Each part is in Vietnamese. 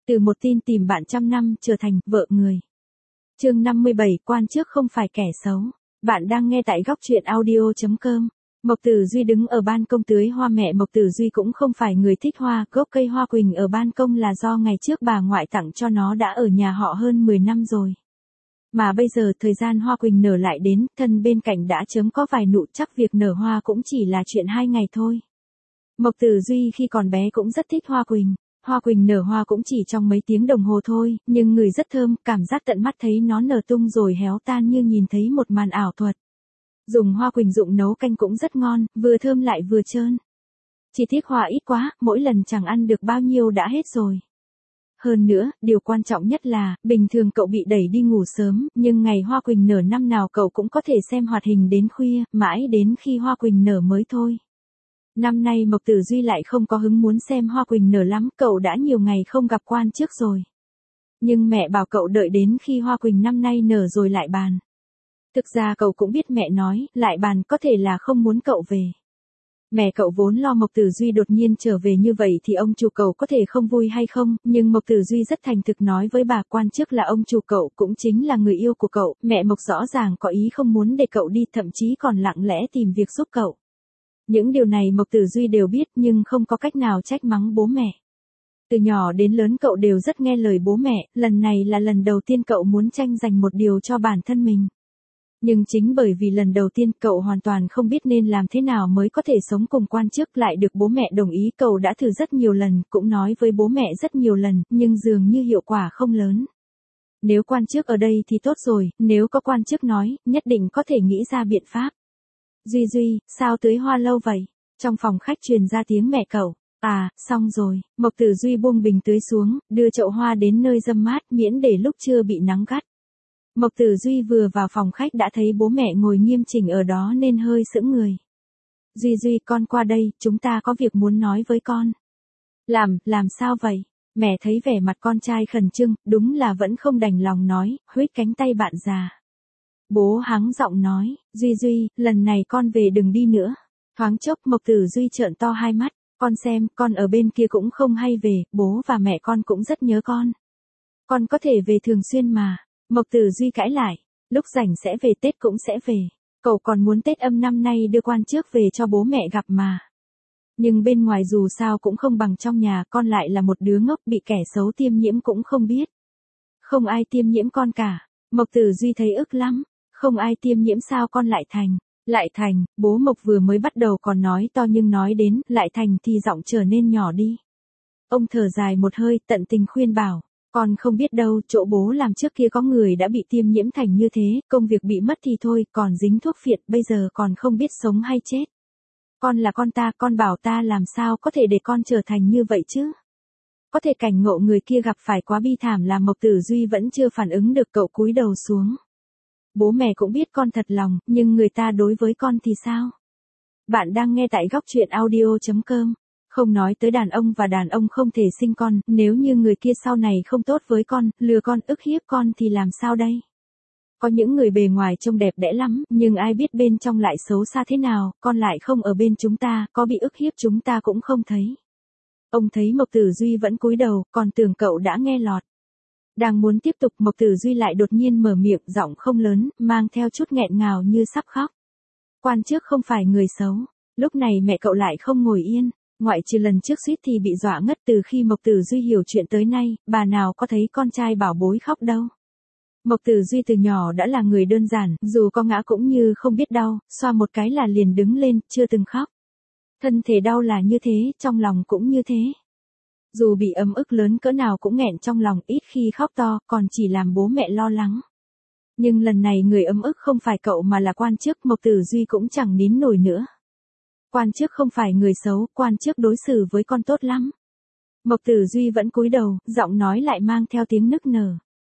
Từ một tin tìm bạn trăm năm trở thành vợ người. Chương 57, quan chức không phải kẻ xấu. Bạn đang nghe tại góc truyện audio.com. Mộc Tử Duy đứng ở ban công tưới hoa. Mẹ Mộc Tử Duy cũng không phải người thích hoa, gốc cây hoa quỳnh ở ban công là do ngày trước bà ngoại tặng cho nó đã ở nhà họ hơn 10 năm rồi. Mà bây giờ thời gian hoa quỳnh nở lại đến, thân bên cạnh đã chớm có vài nụ, chắc việc nở hoa cũng chỉ là chuyện 2 ngày thôi. Mộc Tử Duy khi còn bé cũng rất thích hoa quỳnh. Hoa quỳnh nở hoa cũng chỉ trong mấy tiếng đồng hồ thôi, nhưng ngửi rất thơm, cảm giác tận mắt thấy nó nở tung rồi héo tan như nhìn thấy một màn ảo thuật. Dùng hoa quỳnh dụng nấu canh cũng rất ngon, vừa thơm lại vừa trơn. Chỉ tiếc hoa ít quá, mỗi lần chẳng ăn được bao nhiêu đã hết rồi. Hơn nữa, điều quan trọng nhất là, bình thường cậu bị đẩy đi ngủ sớm, nhưng ngày hoa quỳnh nở năm nào cậu cũng có thể xem hoạt hình đến khuya, mãi đến khi hoa quỳnh nở mới thôi. Năm nay Mộc Tử Duy lại không có hứng muốn xem hoa quỳnh nở lắm, cậu đã nhiều ngày không gặp quan trước rồi. Nhưng mẹ bảo cậu đợi đến khi hoa quỳnh năm nay nở rồi lại bàn. Thực ra cậu cũng biết mẹ nói, lại bàn có thể là không muốn cậu về. Mẹ cậu vốn lo Mộc Tử Duy đột nhiên trở về như vậy thì ông chủ cậu có thể không vui hay không, nhưng Mộc Tử Duy rất thành thực nói với bà quan chức là ông chủ cậu cũng chính là người yêu của cậu, mẹ Mộc rõ ràng có ý không muốn để cậu đi, thậm chí còn lặng lẽ tìm việc giúp cậu. Những điều này Mộc Tử Duy đều biết nhưng không có cách nào trách mắng bố mẹ. Từ nhỏ đến lớn cậu đều rất nghe lời bố mẹ, lần này là lần đầu tiên cậu muốn tranh giành một điều cho bản thân mình. Nhưng chính bởi vì lần đầu tiên cậu hoàn toàn không biết nên làm thế nào mới có thể sống cùng quan chức, lại được bố mẹ đồng ý. Cậu đã thử rất nhiều lần, cũng nói với bố mẹ rất nhiều lần, nhưng dường như hiệu quả không lớn. Nếu quan chức ở đây thì tốt rồi, nếu có quan chức nói, nhất định có thể nghĩ ra biện pháp. Duy Duy, sao tưới hoa lâu vậy? Trong phòng khách truyền ra tiếng mẹ cậu. À, xong rồi. Mộc Tử Duy buông bình tưới xuống, đưa chậu hoa đến nơi râm mát miễn để lúc trưa bị nắng gắt. Mộc Tử Duy vừa vào phòng khách đã thấy bố mẹ ngồi nghiêm chỉnh ở đó nên hơi sững người. Duy Duy, con qua đây, chúng ta có việc muốn nói với con. Làm sao vậy? Mẹ thấy vẻ mặt con trai khẩn trương, đúng là vẫn không đành lòng nói, huýt cánh tay bạn già. Bố hắng giọng nói, Duy Duy, lần này con về đừng đi nữa. Thoáng chốc Mộc Tử Duy trợn to hai mắt, con xem, con ở bên kia cũng không hay về, bố và mẹ con cũng rất nhớ con. Con có thể về thường xuyên mà. Mộc Tử Duy cãi lại, lúc rảnh sẽ về, Tết cũng sẽ về. Cậu còn muốn Tết âm năm nay đưa quan trước về cho bố mẹ gặp mà. Nhưng bên ngoài dù sao cũng không bằng trong nhà, con lại là một đứa ngốc bị kẻ xấu tiêm nhiễm cũng không biết. Không ai tiêm nhiễm con cả. Mộc Tử Duy thấy ức lắm. Không ai tiêm nhiễm sao con lại thành? Lại thành, bố Mộc vừa mới bắt đầu còn nói to nhưng nói đến lại thành thì giọng trở nên nhỏ đi. Ông thở dài một hơi, tận tình khuyên bảo. Con không biết đâu, chỗ bố làm trước kia có người đã bị tiêm nhiễm thành như thế, công việc bị mất thì thôi, còn dính thuốc phiện, bây giờ còn không biết sống hay chết. Con là con ta, con bảo ta làm sao có thể để con trở thành như vậy chứ? Có thể cảnh ngộ người kia gặp phải quá bi thảm làm Mộc Tử Duy vẫn chưa phản ứng được, cậu cúi đầu xuống. Bố mẹ cũng biết con thật lòng, nhưng người ta đối với con thì sao? Bạn đang nghe tại góc truyện audio.com. Không nói tới đàn ông và đàn ông không thể sinh con, nếu như người kia sau này không tốt với con, lừa con, ức hiếp con thì làm sao đây? Có những người bề ngoài trông đẹp đẽ lắm, nhưng ai biết bên trong lại xấu xa thế nào, con lại không ở bên chúng ta, có bị ức hiếp chúng ta cũng không thấy. Ông thấy Mộc Tử Duy vẫn cúi đầu, còn tưởng cậu đã nghe lọt. Đang muốn tiếp tục, Mộc Tử Duy lại đột nhiên mở miệng, giọng không lớn, mang theo chút nghẹn ngào như sắp khóc. Quan trước không phải người xấu. Lúc này mẹ cậu lại không ngồi yên. Ngoại trừ lần trước suýt thì bị dọa ngất, từ khi Mộc Tử Duy hiểu chuyện tới nay, bà nào có thấy con trai bảo bối khóc đâu. Mộc Tử Duy từ nhỏ đã là người đơn giản, dù có ngã cũng như không biết đau, xoa một cái là liền đứng lên, chưa từng khóc. Thân thể đau là như thế, trong lòng cũng như thế. Dù bị ấm ức lớn cỡ nào cũng nghẹn trong lòng, ít khi khóc to, còn chỉ làm bố mẹ lo lắng. Nhưng lần này người ấm ức không phải cậu mà là quan chức, Mộc Tử Duy cũng chẳng nín nổi nữa. Quan chức không phải người xấu, quan chức đối xử với con tốt lắm. Mộc Tử Duy vẫn cúi đầu, giọng nói lại mang theo tiếng nức nở.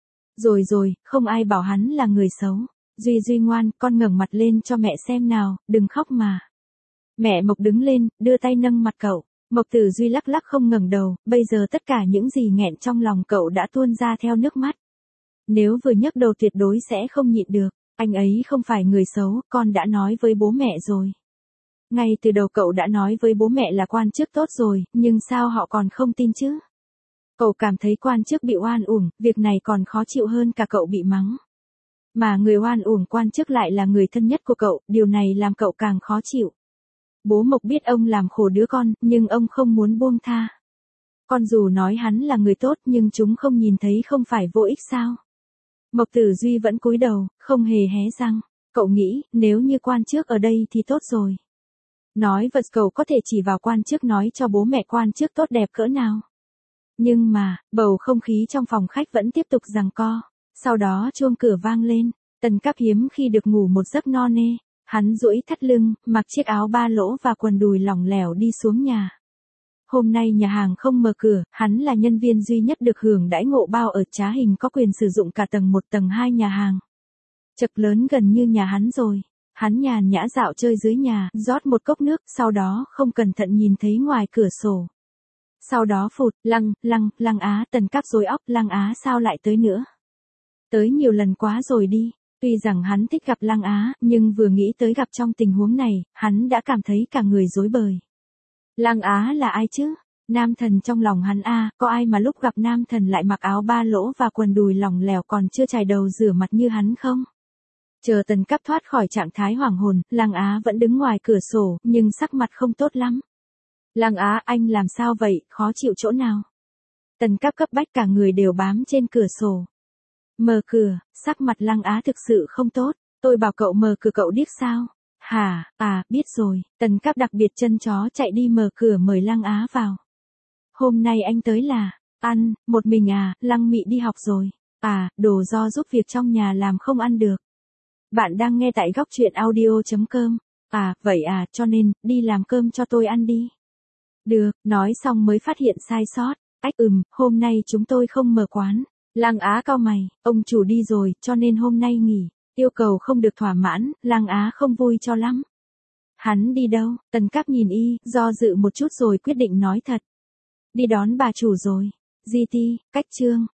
Rồi, không ai bảo hắn là người xấu. Duy Duy ngoan, con ngẩng mặt lên cho mẹ xem nào, đừng khóc mà. Mẹ Mộc đứng lên, đưa tay nâng mặt cậu. Mộc Tử Duy lắc lắc không ngẩng đầu, bây giờ tất cả những gì nghẹn trong lòng cậu đã tuôn ra theo nước mắt. Nếu vừa nhấc đầu tuyệt đối sẽ không nhịn được, anh ấy không phải người xấu, con đã nói với bố mẹ rồi. Ngay từ đầu cậu đã nói với bố mẹ là quan chức tốt rồi, nhưng sao họ còn không tin chứ? Cậu cảm thấy quan chức bị oan uổng, việc này còn khó chịu hơn cả cậu bị mắng. Mà người oan uổng quan chức lại là người thân nhất của cậu, điều này làm cậu càng khó chịu. Bố Mộc biết ông làm khổ đứa con, nhưng ông không muốn buông tha. Con dù nói hắn là người tốt nhưng chúng không nhìn thấy không phải vô ích sao. Mộc Tử Duy vẫn cúi đầu, không hề hé răng. Cậu nghĩ, nếu như quan chức ở đây thì tốt rồi. Nói vật cậu có thể chỉ vào quan chức nói cho bố mẹ quan chức tốt đẹp cỡ nào. Nhưng mà, bầu không khí trong phòng khách vẫn tiếp tục giằng co. Sau đó chuông cửa vang lên, Tần Cáp hiếm khi được ngủ một giấc no nê. Hắn duỗi thắt lưng, mặc chiếc áo ba lỗ và quần đùi lỏng lẻo đi xuống nhà. Hôm nay nhà hàng không mở cửa, hắn là nhân viên duy nhất được hưởng đãi ngộ bao ở Trá Hình có quyền sử dụng cả tầng 1 tầng 2 nhà hàng. Chật lớn gần như nhà hắn rồi. Hắn nhàn nhã dạo chơi dưới nhà, rót một cốc nước, sau đó không cẩn thận nhìn thấy ngoài cửa sổ. Sau đó phụt, Lăng Á, Tần Cáp rối óc, Lăng Á sao lại tới nữa? Tới nhiều lần quá rồi đi. Tuy rằng hắn thích gặp Lăng Á, nhưng vừa nghĩ tới gặp trong tình huống này, hắn đã cảm thấy cả người rối bời. Lăng Á là ai chứ? Nam thần trong lòng hắn có ai mà lúc gặp nam thần lại mặc áo ba lỗ và quần đùi lỏng lẻo còn chưa chải đầu rửa mặt như hắn không? Chờ Tần Cáp thoát khỏi trạng thái hoảng hồn, Lăng Á vẫn đứng ngoài cửa sổ, nhưng sắc mặt không tốt lắm. Lăng Á, anh làm sao vậy, khó chịu chỗ nào? Tần Cáp cấp bách, cả người đều bám trên cửa sổ. Mở cửa, sắc mặt Lăng Á thực sự không tốt. Tôi bảo cậu mở cửa cậu điếc sao? Hả, biết rồi. Tần Cáp đặc biệt chân chó chạy đi mở cửa mời Lăng Á vào. Hôm nay anh tới là, ăn, một mình Lăng Mị đi học rồi. Đồ do giúp việc trong nhà làm không ăn được. Bạn đang nghe tại góc truyện audio.com. Vậy cho nên, đi làm cơm cho tôi ăn đi. Được, nói xong mới phát hiện sai sót. Hôm nay chúng tôi không mở quán. Lăng Á cau mày, ông chủ đi rồi, cho nên hôm nay nghỉ. Yêu cầu không được thỏa mãn, Lăng Á không vui cho lắm. Hắn đi đâu? Tần Cáp nhìn do dự một chút rồi quyết định nói thật. Đi đón bà chủ rồi. GT, cách Trương.